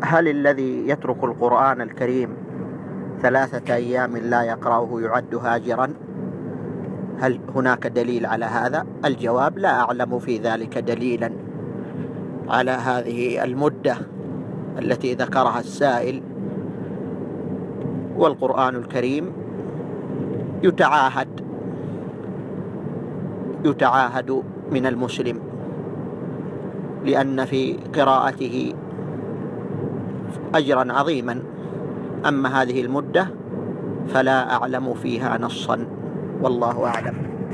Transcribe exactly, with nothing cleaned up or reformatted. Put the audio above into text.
هل الذي يترك القرآن الكريم ثلاثة أيام لا يقرأه يعد هاجرا؟ هل هناك دليل على هذا؟ الجواب: لا أعلم في ذلك دليلا على هذه المدة التي ذكرها السائل. والقرآن الكريم يتعاهد يتعاهد من المسلم، لأن في قراءته أجرا عظيما. أما هذه المدة فلا أعلم فيها نصا، والله أعلم.